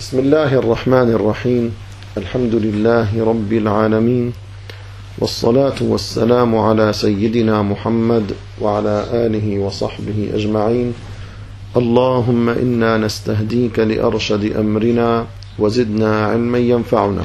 بسم الله الرحمن الرحيم. الحمد لله رب العالمين، والصلاة والسلام على سيدنا محمد وعلى آله وصحبه أجمعين. اللهم إنا نستهديك لأرشد أمرنا وزدنا علما ينفعنا.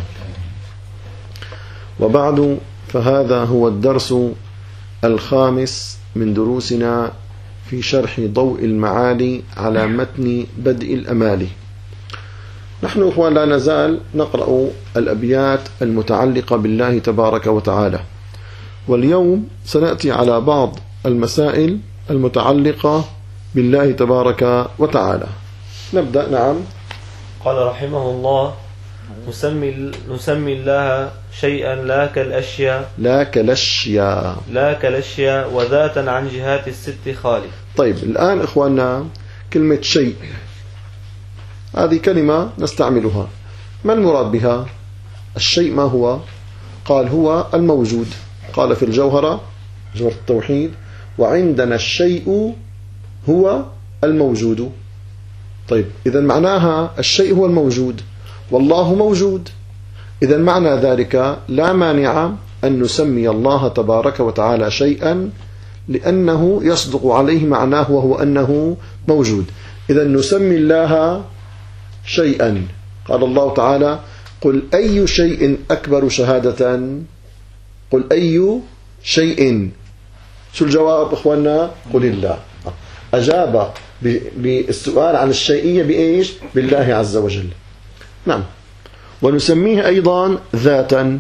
وبعد، فهذا هو الدرس الخامس من دروسنا في شرح ضوء المعالي على متن بدء الأمالي. نحن إخوان لا نزال نقرأ الأبيات المتعلقة بالله تبارك وتعالى، واليوم سنأتي على بعض المسائل المتعلقة بالله تبارك وتعالى. نبدأ. نعم. قال رحمه الله: نسمي الله شيئا لا كالأشياء وذاتا عن جهات الست خالي. طيب، الآن إخواننا كلمة شيء هذه كلمة نستعملها، ما المراد بها؟ الشيء ما هو؟ قال هو الموجود. قال في الجوهرة، جوهرة التوحيد: وعندنا الشيء هو الموجود. طيب، إذا معناها الشيء هو الموجود والله موجود. إذا معنى ذلك لا مانع أن نسمي الله تبارك وتعالى شيئا، لأنه يصدق عليه معناه وهو أنه موجود. إذا نسمي الله شيئا. قال الله تعالى: قل أي شيء أكبر شهادة؟ قل أي شيء. شو الجواب إخواننا؟ قل الله. أجاب بالسؤال عن الشيئية بإيش؟ بالله عز وجل. نعم. ونسميه أيضا ذاتا،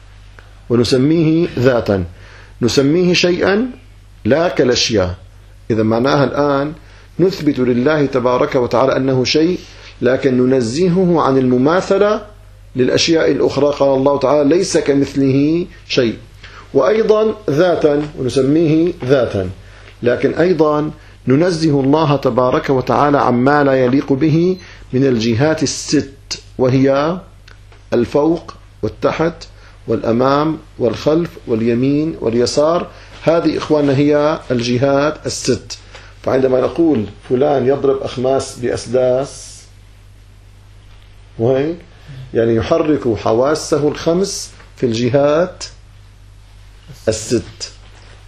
نسميه شيئا لا كالأشياء. إذا معناها الآن نثبت لله تبارك وتعالى أنه شيء، لكن ننزهه عن المماثلة للأشياء الأخرى. قال الله تعالى: ليس كمثله شيء. وأيضا ذاتا، ونسميه ذاتا، لكن أيضا ننزه الله تبارك وتعالى عما لا يليق به من الجهات الست، وهي الفوق والتحت والأمام والخلف واليمين واليسار. هذه إخواننا هي الجهات الست. فعندما نقول فلان يضرب أخماس بأسداس، وهيك يعني يحرك حواسه الخمس في الجهات الست،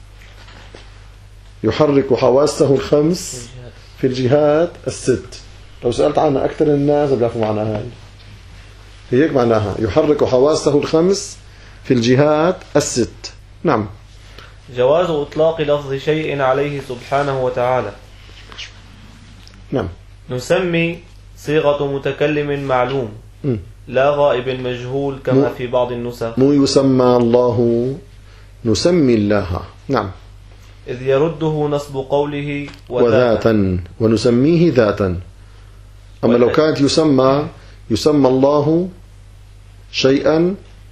يحرك حواسه الخمس في الجهات الست. لو سألت عنها أكثر الناس بيعرفوا معناها. هيك معناها يحرك حواسه الخمس في الجهات الست. نعم. جواز إطلاق لفظ شيء عليه سبحانه وتعالى. نعم. نسمي صيغة متكلم معلوم لا غائب مجهول كما في بعض النسخ. مو يسمى الله، نسمي الله. نعم. إذ يرده نصب قوله وذاتا، ونسميه ذاتا. أما لو كانت يسمى الله شيئا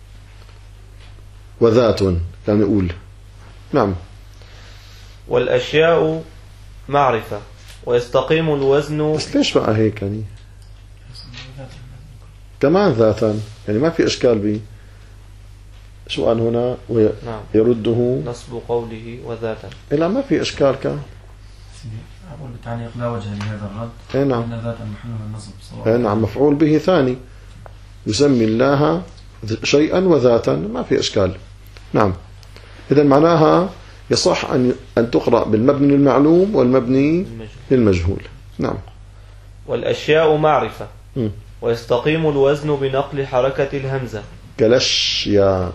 وذات كان يقول. نعم. والأشياء معرفة ويستقيم الوزن. بس ليش بقى هيك يعني؟ كمان ذاتا، يعني ما في إشكال به. شو قال هنا؟ يرده نصب قوله وذاتا. لا، ما في إشكال. كان أقول بالتعليق لا وجه لهذا الرد. نعم. إن ذاتا محل من النصب صواب. نعم، مفعول به ثاني. يسمي الله شيئا وذاتا، ما في إشكال. نعم. إذا معناها يصح أن تقرأ بالمبني للمعلوم والمبني للمجهول. نعم. والأشياء معرفة ويستقيم الوزن بنقل حركة الهمزة كالأشياء.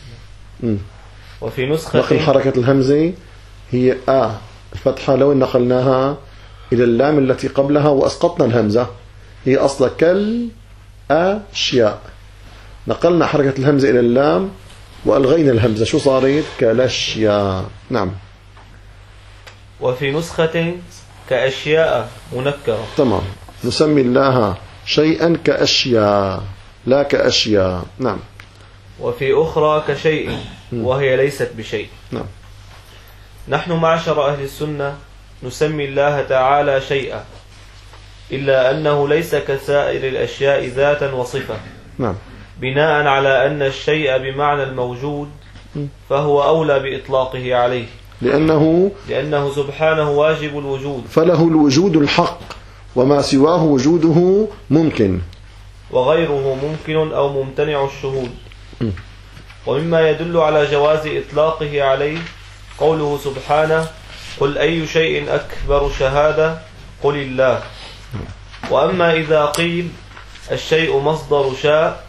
وفي نسخة نقل حركة الهمزة هي الفتحة، لو نقلناها إلى اللام التي قبلها وأسقطنا الهمزة، هي أصلا كالأشياء. نقلنا حركة الهمزة إلى اللام وألغينا الهمزة، شو صارت؟ كالأشياء. نعم. وفي نسخة كأشياء منكرة. تمام. نسمي الله شيئا كأشياء لا كأشياء. نعم. وفي أخرى كشيء وهي ليست بشيء. نعم. نحن معشر أهل السنة نسمي الله تعالى شيئا، إلا أنه ليس كسائر الأشياء ذاتا وصفة. نعم. بناء على أن الشيء بمعنى الموجود فهو أولى بإطلاقه عليه، لأنه سبحانه واجب الوجود، فله الوجود الحق، وما سواه وجوده ممكن. وغيره ممكن أو ممتنع الشهود. ومما يدل على جواز إطلاقه عليه قوله سبحانه: قل أي شيء أكبر شهادة قل الله. وأما إذا قيل الشيء مصدر شاء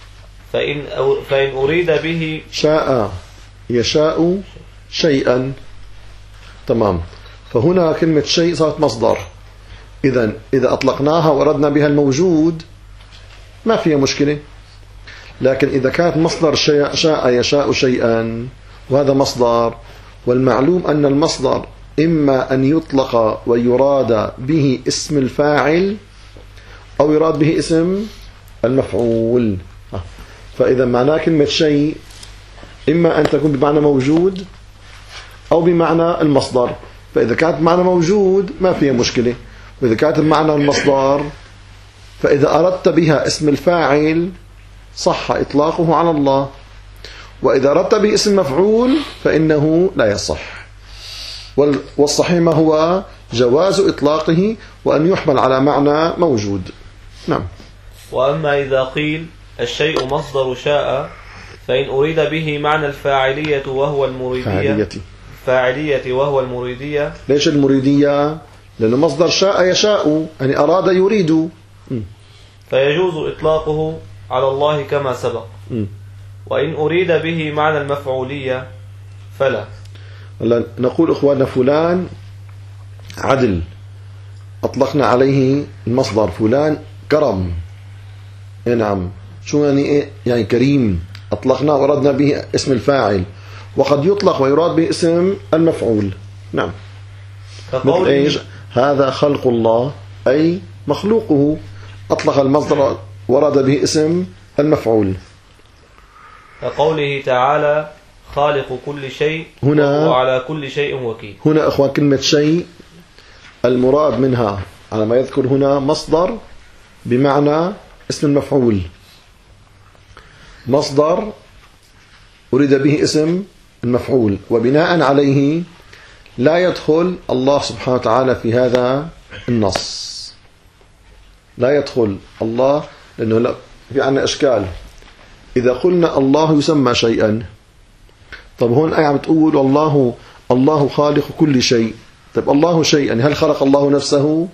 فإن أريد به شاء يشاء شيئا، تمام، فهنا كلمة شيء صارت مصدر، إذا أطلقناها وأردنا بها الموجود ما فيها مشكلة. لكن إذا كانت مصدر شاء يشاء شيئا وهذا مصدر، والمعلوم أن المصدر إما أن يطلق ويراد به اسم الفاعل أو يراد به اسم المفعول. فإذا معناه كلمة شيء إما أن تكون بمعنى موجود أو بمعنى المصدر. فإذا كانت بمعنى موجود ما فيها مشكلة، وإذا كانت بمعنى المصدر فإذا أردت بها اسم الفاعل صح إطلاقه على الله، وإذا أردت به اسم مفعول فإنه لا يصح. والصحيح ما هو جواز إطلاقه وأن يحمل على معنى موجود. نعم. وأما إذا قيل الشيء مصدر شاء فإن أريد به معنى الفاعلية وهو المريدية. فاعلية وهو المريدية. ليش المريدية؟ لأنه مصدر شاء يشاء، يعني أراد يريد. فيجوز إطلاقه على الله كما سبق. وإن أريد به معنى المفعولية فلا. نقول إخواننا فلان عدل، أطلقنا عليه المصدر فلان كرم. نعم، شو يعني إيه؟ يعني كريم، أطلقنا وردنا به اسم الفاعل، وقد يطلق ويراد به اسم المفعول. نعم. مثل إيش؟ هذا خلق الله أي مخلوقه، أطلق المصدر ورد به اسم المفعول. كقوله تعالى: خالق كل شيء وهو على كل شيء وكيل. هنا أخوان كلمة شيء المراد منها على ما يذكر هنا مصدر بمعنى اسم المفعول، مصدر أريد به اسم المفعول، وبناء عليه لا يدخل الله سبحانه وتعالى في هذا النص. لا يدخل الله، لأنه لا في عنا إشكال. إذا قلنا الله يسمى شيئا، طب هون عم تقول الله خالق كل شيء، طب الله شيء يعني هل خلق الله نفسه؟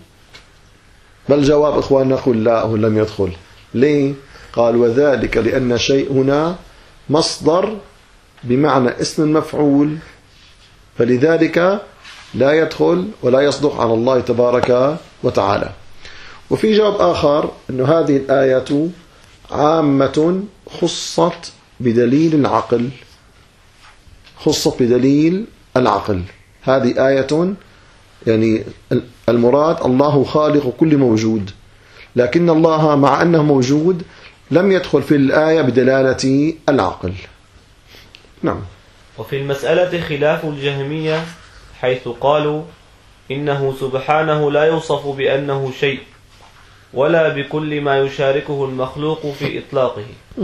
بل جواب إخواننا نقول لا، هو لم يدخل. ليه؟ قال: وذلك لأن شيء هنا مصدر بمعنى اسم المفعول، فلذلك لا يدخل ولا يصدق على الله تبارك وتعالى. وفي جواب آخر أن هذه الآية عامة خصت بدليل العقل، خصت بدليل العقل. هذه آية يعني المراد الله خالق كل موجود، لكن الله مع أنه موجود لم يدخل في الآية بدلالة العقل. نعم. وفي المسألة خلاف الجهمية حيث قالوا إنه سبحانه لا يوصف بأنه شيء ولا بكل ما يشاركه المخلوق في إطلاقه.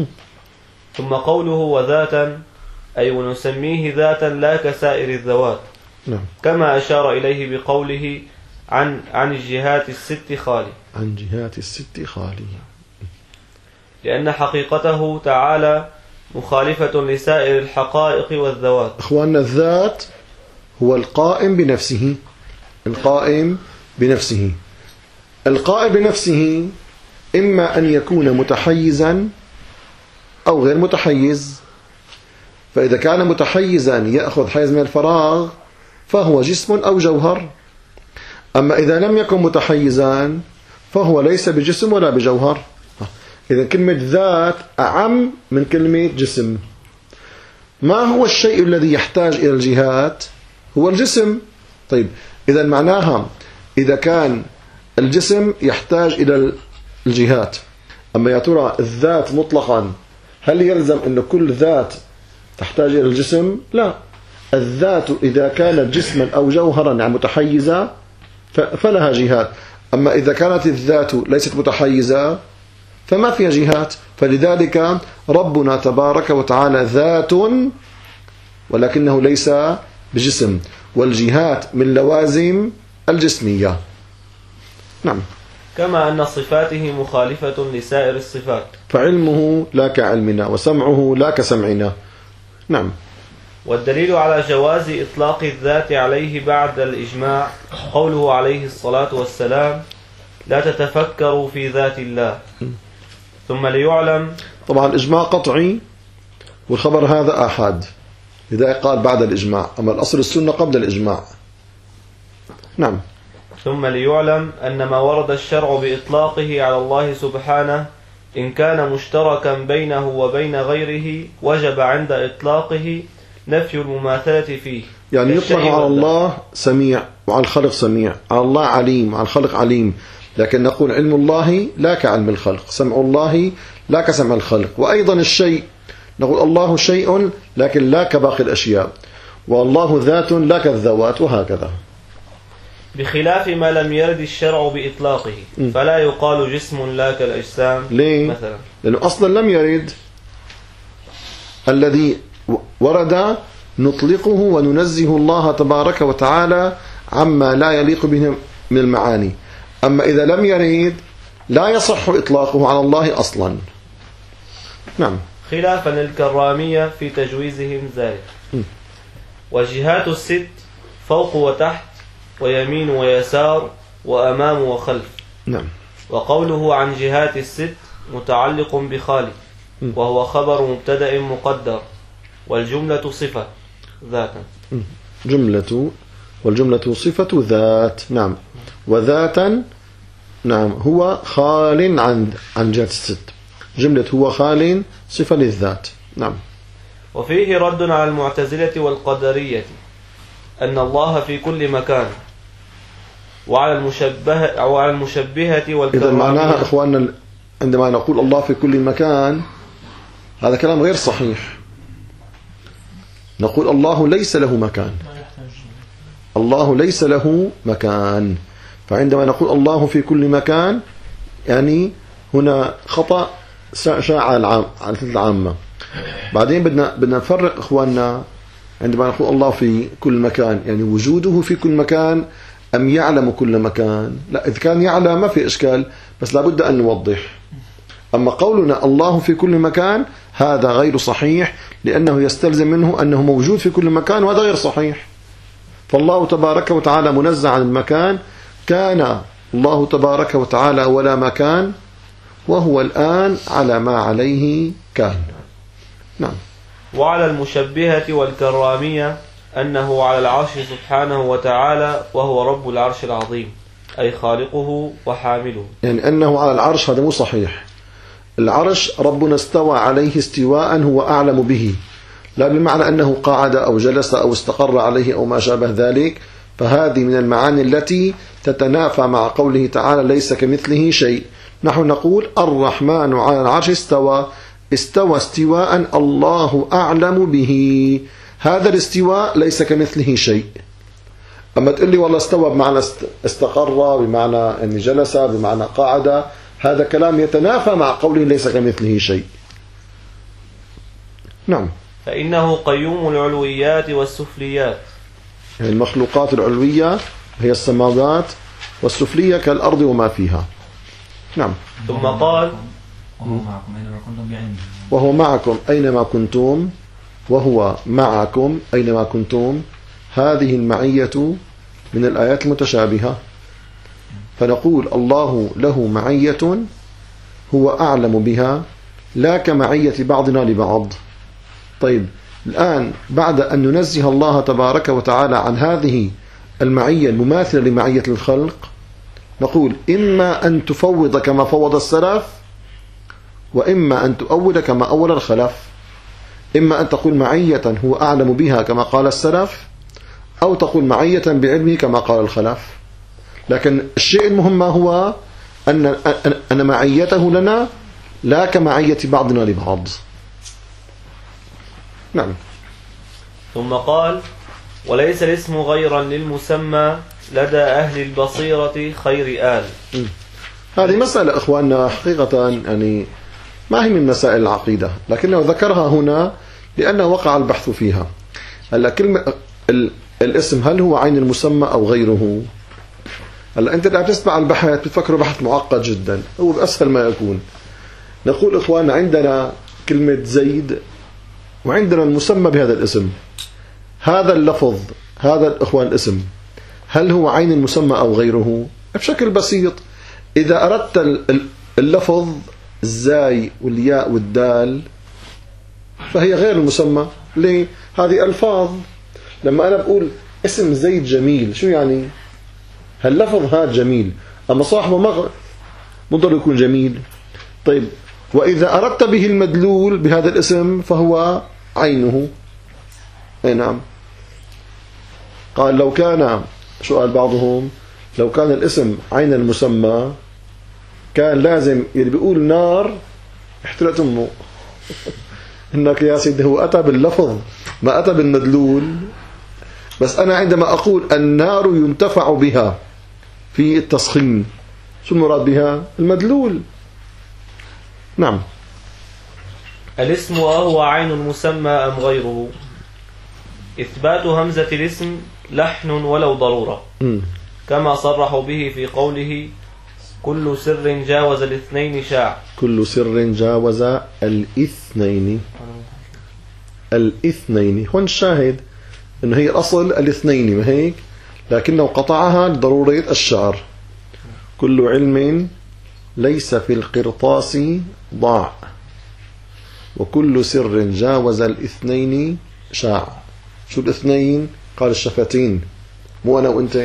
ثم قوله وذاتا أي ونسميه ذاتا لا كسائر الذوات. كما أشار إليه بقوله عن الجهات الست خالي. عن جهات الست خالي، لأن حقيقته تعالى مخالفة لسائر الحقائق والذوات. أخواننا الذات هو القائم بنفسه، القائم بنفسه. القائم بنفسه إما أن يكون متحيزا أو غير متحيز. فإذا كان متحيزا يأخذ حيز من الفراغ فهو جسم أو جوهر. أما إذا لم يكن متحيزا فهو ليس بجسم ولا بجوهر. إذا كلمة ذات أعم من كلمة جسم. ما هو الشيء الذي يحتاج إلى الجهات؟ هو الجسم. طيب إذا معناها إذا كان الجسم يحتاج إلى الجهات، أما يا ترى الذات مطلقا هل يلزم أن كل ذات تحتاج إلى الجسم؟ لا. الذات إذا كانت جسما أو جوهرا يعني متحيزة فلها جهات، أما إذا كانت الذات ليست متحيزة فما فيها جهات. فلذلك ربنا تبارك وتعالى ذات ولكنه ليس بجسم، والجهات من لوازم الجسمية. نعم. كما أن صفاته مخالفة لسائر الصفات، فعلمه لا كعلمنا وسمعه لا كسمعنا. نعم. والدليل على جواز إطلاق الذات عليه بعد الإجماع قوله عليه الصلاة والسلام: لا تتفكروا في ذات الله. ثم ليعلم، طبعا الإجماع قطعي والخبر هذا آحاد، لذلك قال بعد الإجماع، أما الأصل السنة قبل الإجماع. نعم. ثم ليعلم أن ما ورد الشرع بإطلاقه على الله سبحانه إن كان مشتركا بينه وبين غيره وجب عند إطلاقه نفي المماثلة فيه. يعني يطلق على الله سميع وعلى الخلق سميع، على الله عليم وعلى الخلق عليم، لكن نقول علم الله لا كعلم الخلق، سمع الله لا كسمع الخلق. وأيضا الشيء نقول الله شيء لكن لا كباقي الأشياء، والله ذات لا كالذوات، وهكذا. بخلاف ما لم يرد الشرع بإطلاقه، فلا يقال جسم لا كالأجسام. ليه؟ مثلا لأنه أصلا لم يرد. الذي ورد نطلقه وننزه الله تبارك وتعالى عما لا يليق به من المعاني، أما إذا لم يرد لا يصح إطلاقه على الله أصلا. نعم. خلافا للكرامية في تجويزهم ذلك. والجهات الست فوق وتحت ويمين ويسار وأمام وخلف. نعم. وقوله عن جهات الست متعلق بخالق، وهو خبر مبتدأ مقدر، والجملة صفة ذاتا. جملة، والجملة صفة ذات. نعم. وذاتا نعم هو خال عن جهة الست، جملة هو خال صفة للذات. نعم. وفيه رد على المعتزلة والقدرية أن الله في كل مكان، وعلى المشبهة والكرامية. إذا معناها إخواننا عندما نقول الله في كل مكان هذا كلام غير صحيح. نقول الله ليس له مكان، الله ليس له مكان. فعندما نقول الله في كل مكان يعني هنا خطأ شاع على العامة. بعدين بدنا نفرق إخواننا عندما نقول الله في كل مكان، يعني وجوده في كل مكان أم يعلم كل مكان؟ لا، إذا كان يعلم ما في إشكال، بس لابد أن نوضح. أما قولنا الله في كل مكان هذا غير صحيح، لأنه يستلزم منه أنه موجود في كل مكان، وهذا غير صحيح. فالله تبارك وتعالى منزه عن المكان، كان الله تبارك وتعالى ولا مكان، وهو الآن على ما عليه كان. نعم. وعلى المشبهة والكرامية أنه على العرش سبحانه وتعالى، وهو رب العرش العظيم، أي خالقه وحامله. يعني أنه على العرش هذا مو صحيح. العرش ربنا استوى عليه استواء هو أعلم به، لا بمعنى أنه قعد أو جلس أو استقر عليه أو ما شابه ذلك. فهذه من المعاني التي تتنافى مع قوله تعالى ليس كمثله شيء. نحن نقول الرحمن على العرش استوى استواء الله أعلم به، هذا الاستواء ليس كمثله شيء. أما تقول لي والله استوى بمعنى استقر، بمعنى أن جلس، بمعنى قعد، هذا كلام يتنافى مع قوله ليس كمثله شيء. نعم. فإنه قيوم العلويات والسفليات، يعني المخلوقات العلوية هي السماوات، والسفلية كالأرض وما فيها. نعم. ثم قال وهو معكم أينما كنتم، وهو معكم أينما كنتم. هذه المعية من الآيات المتشابهة، فنقول الله له معية هو أعلم بها، لا كمعية بعضنا لبعض. طيب الآن بعد أن ننزه الله تبارك وتعالى عن هذه المعية المماثلة لمعية الخلق، نقول إما أن تفوض كما فوض السلف، وإما أن تؤول كما أول الخلف. إما أن تقول معية هو أعلم بها كما قال السلف، أو تقول معية بعلمه كما قال الخلف. لكن الشيء المهم هو أن معيته لنا لا كمعية بعضنا لبعض. نعم. ثم قال وليس الاسم غيرا للمسمى لدى أهل البصيرة خير آل. هذه مسألة إخواننا حقيقة يعني ما هي من مسائل العقيدة، لكنه ذكرها هنا لأنه وقع البحث فيها. هلا كلمة الاسم هل هو عين المسمى أو غيره؟ هلا أنت اللي عم تسمع البحث بتفكروا بحث معقد جدا، هو بأسهل ما يكون. نقول إخواننا عندنا كلمة زيد وعندنا المسمى بهذا الاسم. هذا اللفظ، هذا الإخوان الاسم، هل هو عين المسمى أو غيره؟ بشكل بسيط، إذا أردت اللفظ الزاي والياء والدال فهي غير المسمى. ليه؟ هذه ألفاظ. لما أنا بقول اسم زيد جميل، شو يعني؟ هاللفظ هذا جميل، أما صاحبه ما مضر يكون جميل. طيب، وإذا أردت به المدلول بهذا الاسم فهو عينه. أي نعم. قال لو كان، سؤال بعضهم، لو كان الاسم عين المسمى كان لازم اللي بيقول نار احترقت امه. انك يا سيدي هو اتى باللفظ ما اتى بالمدلول. بس انا عندما اقول النار ينتفع بها في التسخين، شو المراد بها؟ المدلول. نعم. الاسم وهو عين المسمى أم غيره؟ إثبات همزة الاسم لحن ولو ضرورة، كما صرحوا به في قوله كل سر جاوز الاثنين شاع. كل سر جاوز الاثنين. الاثنين هون الشاهد انه هي الاصل الاثنين، ما هيك؟ لكنه قطعها لضرورة الشعر. كل علم ليس في القرطاس ضاع، وكل سر جاوز الاثنين شاع. شو الاثنين؟ قال الشفتين، مو أنا وأنت.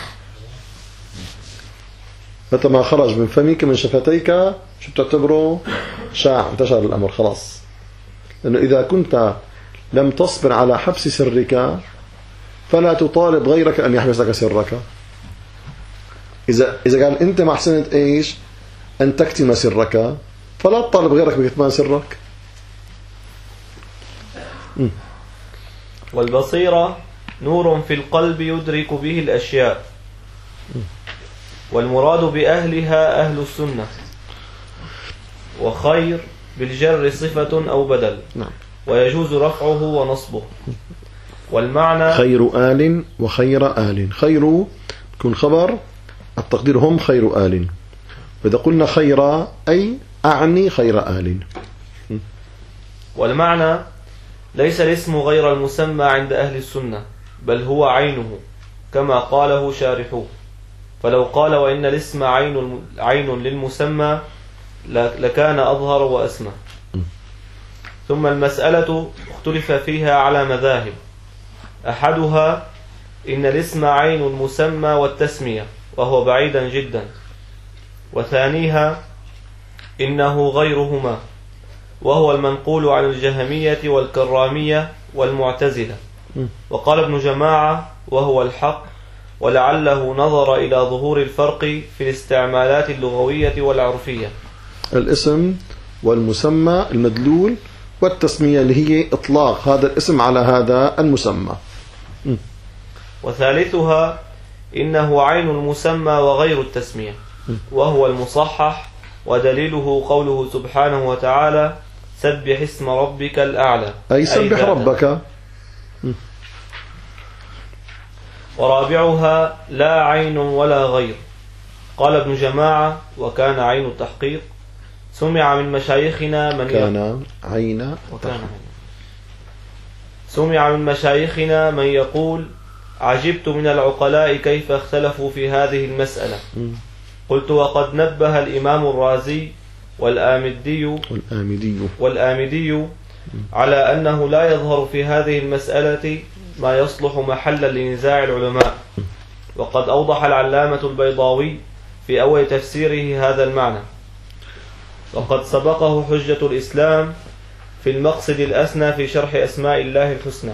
متى ما خرج من فمك من شفتيك شو بتعتبره؟ شاع، انتشر الأمر خلاص. لأنه إذا كنت لم تصبر على حبس سرك فلا تطالب غيرك أن يحبس لك سرك. إذا قال أنت ما أحسنت إيش؟ أن تكتم سرك، فلا تطالب غيرك بكتمان سرك. والبصيرة نور في القلب يدرك به الأشياء، والمراد بأهلها أهل السنة. وخير بالجر صفة أو بدل، ويجوز رفعه ونصبه. والمعنى خير آل وخير آل. خير يكون خبر، التقدير هم خير آل. وإذا قلنا خير أي أعني خير آل. والمعنى ليس الاسم غير المسمى عند أهل السنة، بل هو عينه كما قاله شارحوه. فلو قال وإن الاسم عين للمسمى لكان أظهر وأسمى. ثم المسألة اختلف فيها على مذاهب. أحدها إن الاسم عين المسمى والتسمية، وهو بعيدا جدا. وثانيها إنه غيرهما، وهو المنقول عن الجهمية والكرامية والمعتزلة. وقال ابن جماعة وهو الحق، ولعله نظر إلى ظهور الفرق في الاستعمالات اللغوية والعرفية. الاسم والمسمى، المدلول والتسمية اللي هي إطلاق هذا الاسم على هذا المسمى. وثالثها إنه عين المسمى وغير التسمية، وهو المصحح، ودليله قوله سبحانه وتعالى سبح اسم ربك الأعلى، أي سبح ربك. ورابعها لا عين ولا غير. قال ابن جماعة وكان عين التحقيق سمع من مشايخنا من سمع من مشايخنا من يقول عجبت من العقلاء كيف اختلفوا في هذه المسألة. قلت وقد نبه الإمام الرازي والآمدي على أنه لا يظهر في هذه المسألة ما يصلح محلا لنزاع العلماء. وقد أوضح العلامة البيضاوي في أول تفسيره هذا المعنى، وقد سبقه حجة الإسلام في المقصد الأسنى في شرح أسماء الله الحسنى.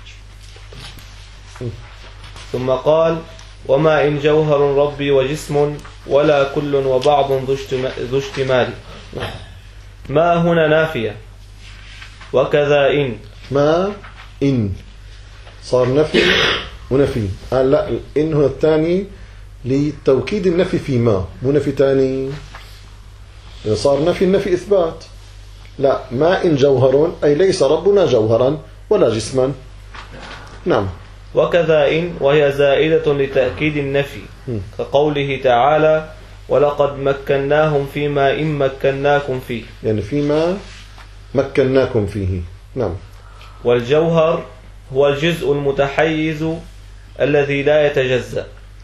ثم قال وما إن جوهر ربي وجسم ولا كل وبعض ذو اشتمال. ما هنا نافية، وكذا إن. ما إن صار نفي ونفي. لا، إن هو الثاني لتوكيد النفي في ما، مو نفي ثاني. صار نفي النفي إثبات. لا، ما إن جوهر أي ليس ربنا جوهرا ولا جسما. نعم. وكذا إن وهي زائدة لتأكيد النفي كقوله تعالى ولقد مكناهم فيما إن مكناكم فيه، يعني فيما مكناكم فيه. نعم. والجوهر هو الجزء المتحيز الذي لا يتجزأ،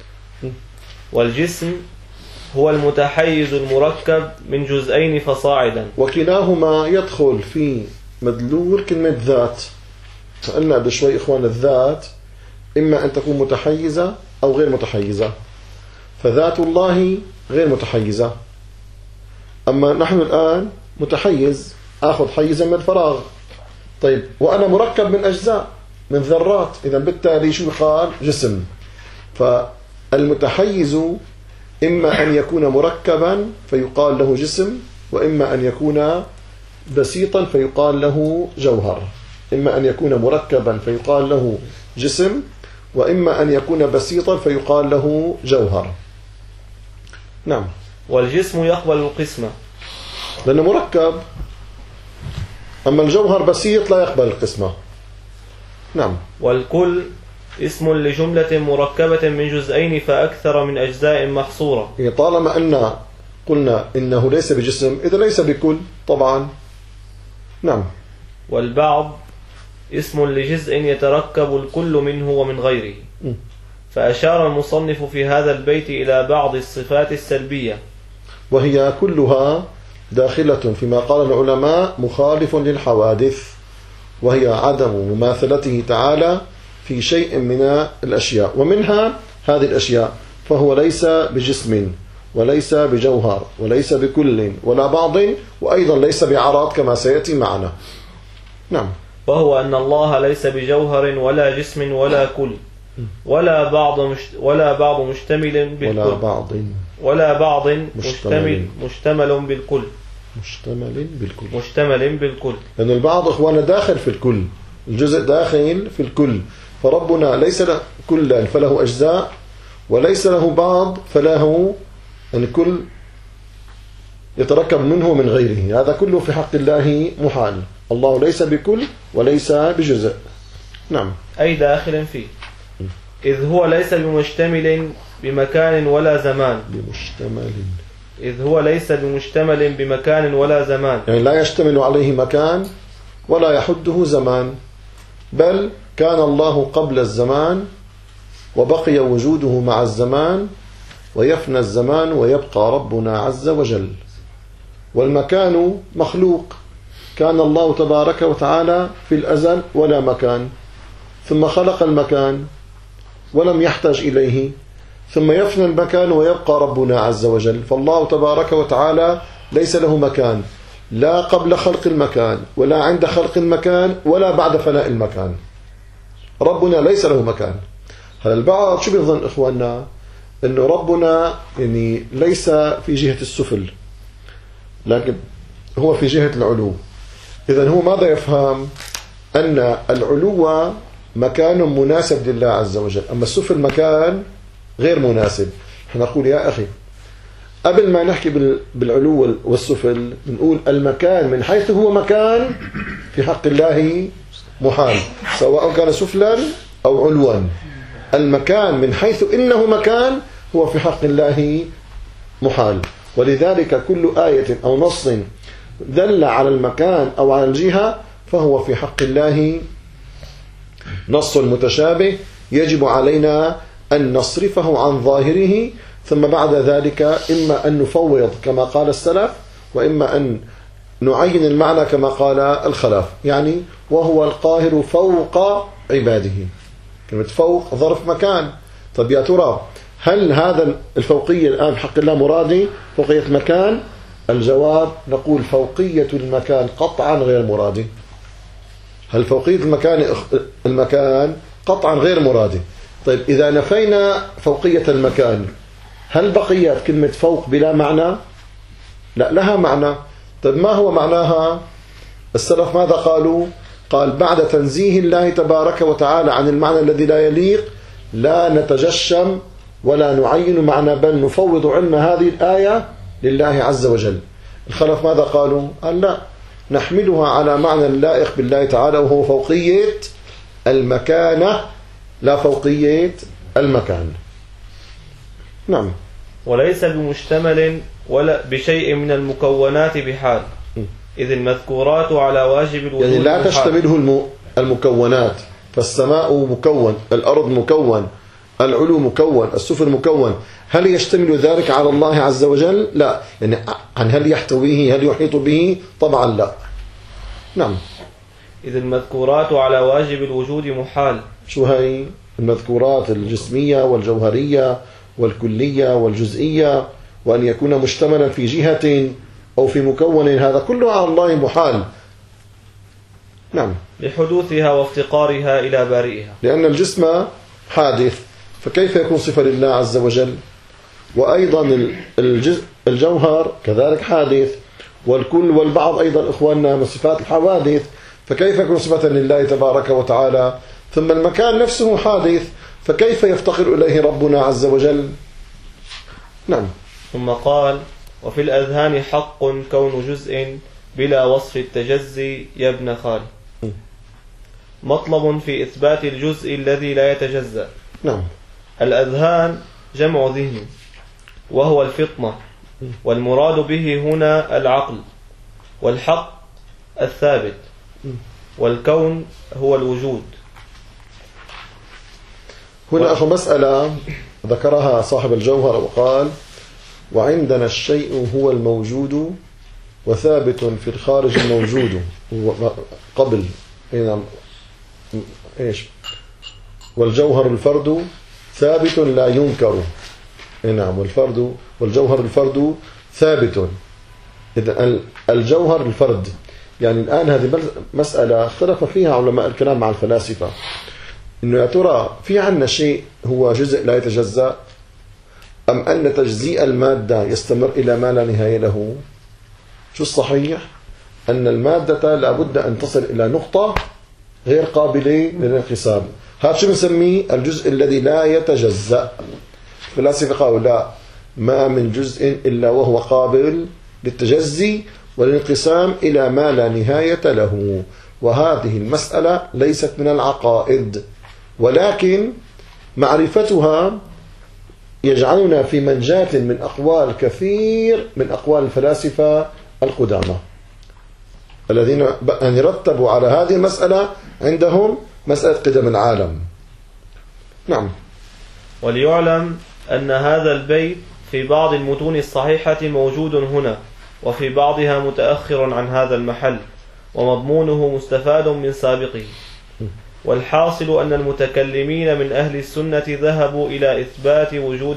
والجسم هو المتحيز المركب من جزئين فصاعدا، وكلاهما يدخل في مدلول كلمة ذات. قلنا قبل شوي إخوان الذات إما أن تكون متحيزة أو غير متحيزة، فذات الله غير متحيزة، أما نحن الآن متحيز، أخذ حيزا من الفراغ. طيب وأنا مركب من أجزاء من ذرات، إذا بالتالي شو قال؟ جسم. فالمتحيز إما أن يكون مركبا فيقال له جسم، وإما أن يكون بسيطا فيقال له جوهر. إما أن يكون مركبا فيقال له جسم، وإما أن يكون بسيطا فيقال له جوهر. نعم. والجسم يقبل القسمة لأنه مركب، أما الجوهر بسيط لا يقبل القسمة. نعم. والكل اسم لجملة مركبة من جزئين فأكثر من أجزاء محصورة. طالما أن قلنا إنه ليس بجسم إذا ليس بكل طبعا. نعم. والبعض اسم لجزء يتركب الكل منه ومن غيره. فأشار المصنف في هذا البيت إلى بعض الصفات السلبية، وهي كلها داخلة فيما قال العلماء مخالف للحوادث، وهي عدم مماثلته تعالى في شيء من الأشياء، ومنها هذه الأشياء. فهو ليس بجسم وليس بجوهر وليس بكل ولا بعض، وأيضا ليس بعراض كما سيأتي معنا. نعم. وهو أن الله ليس بجوهر ولا جسم ولا كل ولا بعض مشتمل بالكل ولا بعض مشتمل بالكل. لأن البعض إخوانا داخل في الكل، الجزء داخل في الكل. فربنا ليس له كلا فله أجزاء، وليس له بعض فله الكل يتركب منه من غيره. هذا كله في حق الله محال. الله ليس بكل وليس بجزء. نعم. أي داخل فيه، إذ هو ليس بمشتمل بمكان ولا زمان. إذ هو ليس بمشتمل بمكان ولا زمان، يعني لا يشتمل عليه مكان ولا يحده زمان، بل كان الله قبل الزمان وبقي وجوده مع الزمان، ويفنى الزمان ويبقى ربنا عز وجل. والمكان مخلوق، كان الله تبارك وتعالى في الأزل ولا مكان، ثم خلق المكان ولم يحتاج إليه، ثم يفنى المكان ويبقى ربنا عز وجل. فالله تبارك وتعالى ليس له مكان، لا قبل خلق المكان ولا عند خلق المكان ولا بعد فناء المكان. ربنا ليس له مكان. هذا البعض شو بيظن إخواننا؟ أنه ربنا يعني ليس في جهة السفل، لكن هو في جهة العلو. إذن هو ماذا يفهم؟ أن العلو مكان مناسب لله عز وجل، أما السفل مكان غير مناسب. نقول يا أخي قبل ما نحكي بالعلو والسفل بنقول المكان من حيث هو مكان في حق الله محال، سواء كان سفلا أو علوا. المكان من حيث إنه مكان هو في حق الله محال. ولذلك كل آية أو نص دل على المكان أو على الجهة فهو في حق الله نص متشابه، يجب علينا أن نصرفه عن ظاهره، ثم بعد ذلك إما أن نفوض كما قال السلف، وإما أن نعين المعنى كما قال الخلف. يعني وهو القاهر فوق عباده. كلمة فوق ظرف مكان. طب يا ترى هل هذا الفوقية الآن حق الله مرادي فوقية مكان؟ الجواب نقول فوقية المكان قطعا غير مرادي. هل فوقية المكان قطعا غير مرادي. طيب إذا نفينا فوقية المكان هل بقيت كلمة فوق بلا معنى؟ لا، لها معنى. طيب ما هو معناها؟ السلف ماذا قالوا؟ قال بعد تنزيه الله تبارك وتعالى عن المعنى الذي لا يليق لا نتجشم ولا نعين معنى، بل نفوض علم هذه الآية لله عز وجل. الخلف ماذا قالوا؟ قال لا، نحملها على معنى لائق بالله تعالى، وهو فوقية المكانة لا فوقية المكان. نعم. وليس بمشتمل ولا بشيء من المكونات بحال، إذ المذكورات على واجب الوجود يعني لا بحال. تشتمله المكونات، فالسماء مكون، الأرض مكون، العلو مكون، السفل مكون، هل يشتمل ذلك على الله عز وجل؟ لا. يعني هل يحتويه، هل يحيط به؟ طبعا لا. نعم. إذ المذكورات على واجب الوجود محال. شو هي المذكورات؟ الجسمية والجوهرية والكلية والجزئية، وأن يكون مشتملا في جهة أو في مكون، هذا كله على الله محال. نعم. لحدوثها وافتقارها إلى بارئها، لأن الجسم حادث، فكيف يكون صفة لله عز وجل؟ وأيضا الجوهر كذلك حادث، والكل والبعض أيضا إخواننا من صفات الحوادث، فكيف يكون صفة لله تبارك وتعالى؟ ثم المكان نفسه حادث، فكيف يفتقر إليه ربنا عز وجل؟ نعم. ثم قال: وفي الأذهان حق كون جزء بلا وصف التجزي يا ابن خال. مطلب في إثبات الجزء الذي لا يتجزأ. نعم. الأذهان جمع ذهن، وهو الفطنة، والمراد به هنا العقل، والحق الثابت، والكون هو الوجود. هنا أخو مسألة ذكرها صاحب الجوهر وقال: وعندنا الشيء هو الموجود وثابت في الخارج الموجود قبل إيش؟ والجوهر الفرد ثابت لا ينكر. نعم. والفرد والجوهر الفرد ثابت. إذن الجوهر الفرد، يعني الآن هذه مسألة اختلف فيها علماء الكلام مع الفلاسفة، إنه يا ترى في عنا شيء هو جزء لا يتجزأ، أم أن تجزيء المادة يستمر إلى ما لا نهاية له؟ شو الصحيح؟ أن المادة لابد أن تصل إلى نقطة غير قابلة للانقسام. هذا شو بنسميه؟ الجزء الذي لا يتجزأ. الفلاسفة قالوا لا، ما من جزء إلا وهو قابل للتجزي والانقسام إلى ما لا نهاية له. وهذه المسألة ليست من العقائد، ولكن معرفتها يجعلنا في منجاة من أقوال كثير من أقوال الفلاسفة القدامى الذين رتبوا على هذه المسألة عندهم مسألة قدم العالم. نعم. وليعلم أن هذا البيت في بعض المتون الصحيحة موجود هنا، وفي بعضها متأخر عن هذا المحل، ومضمونه مستفاد من سابقه. والحاصل أن المتكلمين من أهل السنة ذهبوا إلى إثبات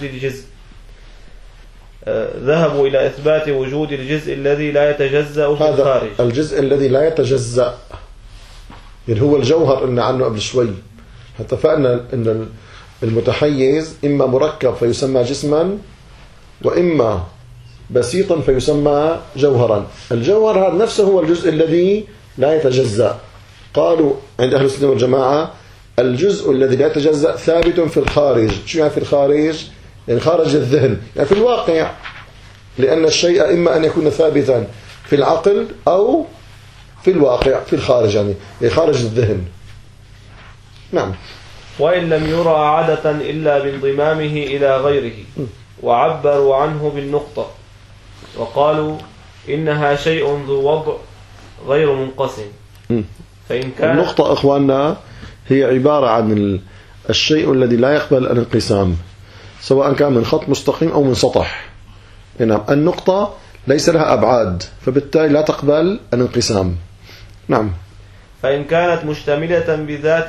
وجود الجزء الذي لا يتجزأ في الخارج. هذا الجزء الذي لا يتجزأ يعني هو الجوهر قلنا عنه قبل شوي. اتفقنا أن المتحيز إما مركب فيسمى جسما، وإما بسيطا فيسمى جوهرا. الجوهر هذا نفسه هو الجزء الذي لا يتجزأ. قالوا عند أهل السنة والجماعة الجزء الذي لا يتجزأ ثابت في الخارج. شو يعني في الخارج؟ يعني خارج الذهن، يعني في الواقع، لأن الشيء إما أن يكون ثابتا في العقل أو في الواقع في الخارج، يعني خارج الذهن. نعم. وإن لم يرى عادة إلا بانضمامه إلى غيره، وعبروا عنه بالنقطة، وقالوا إنها شيء ذو وضع غير منقسم. فإن كان النقطة أخواننا هي عبارة عن الشيء الذي لا يقبل الانقسام، سواء كان من خط مستقيم أو من سطح. نعم. النقطة ليس لها أبعاد، فبالتالي لا تقبل الانقسام. نعم. فإن كانت مشتملة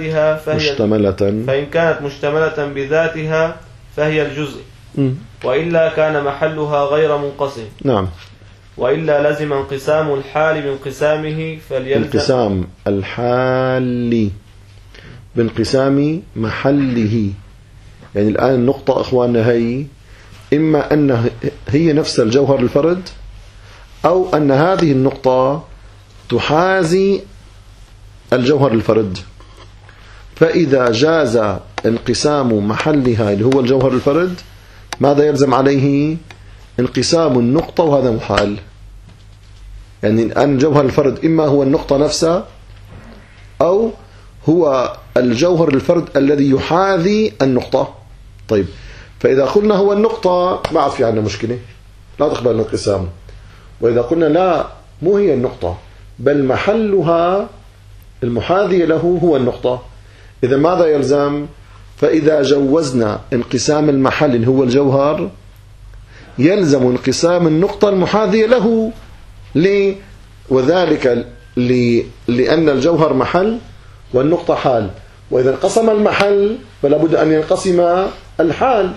بذاتها فهي الجزء، وإلا كان محلها غير منقسم. نعم. وإلا لزم انقسام الحال بانقسامه، انقسام الحال بانقسام محله. يعني الآن النقطة أخواننا هي إما أن هي نفس الجوهر الفرد، أو أن هذه النقطة تحازي الجوهر الفرد. فإذا جاز انقسام محلها اللي هو الجوهر الفرد، ماذا يلزم عليه؟ انقسام النقطة، وهذا محال. يعني الآن جوهر الفرد إما هو النقطة نفسها، أو هو الجوهر الفرد الذي يحاذي النقطة. طيب، فإذا قلنا هو النقطة ما عاد في عندنا مشكلة، لا تقبل الانقسام. وإذا قلنا لا، مو هي النقطة بل محلها المحاذي له هو النقطة، إذا ماذا يلزم؟ فإذا جوزنا انقسام المحل اللي هو الجوهر، يلزم انقسام النقطة المحاذية له. ليه؟ وذلك لأن الجوهر محل والنقطة حال، وإذا انقسم المحل فلا بد أن ينقسم الحال.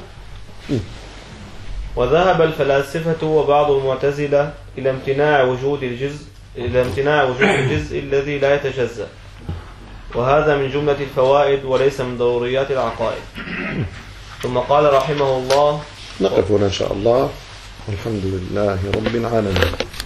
وذهب الفلاسفة وبعض المعتزلة إلى امتناع وجود الجزء الذي لا يتجزأ، وهذا من جملة الفوائد وليس من ضروريات العقائد. ثم قال رحمه الله: نقف هنا إن شاء الله. الحمد لله رب العالمين.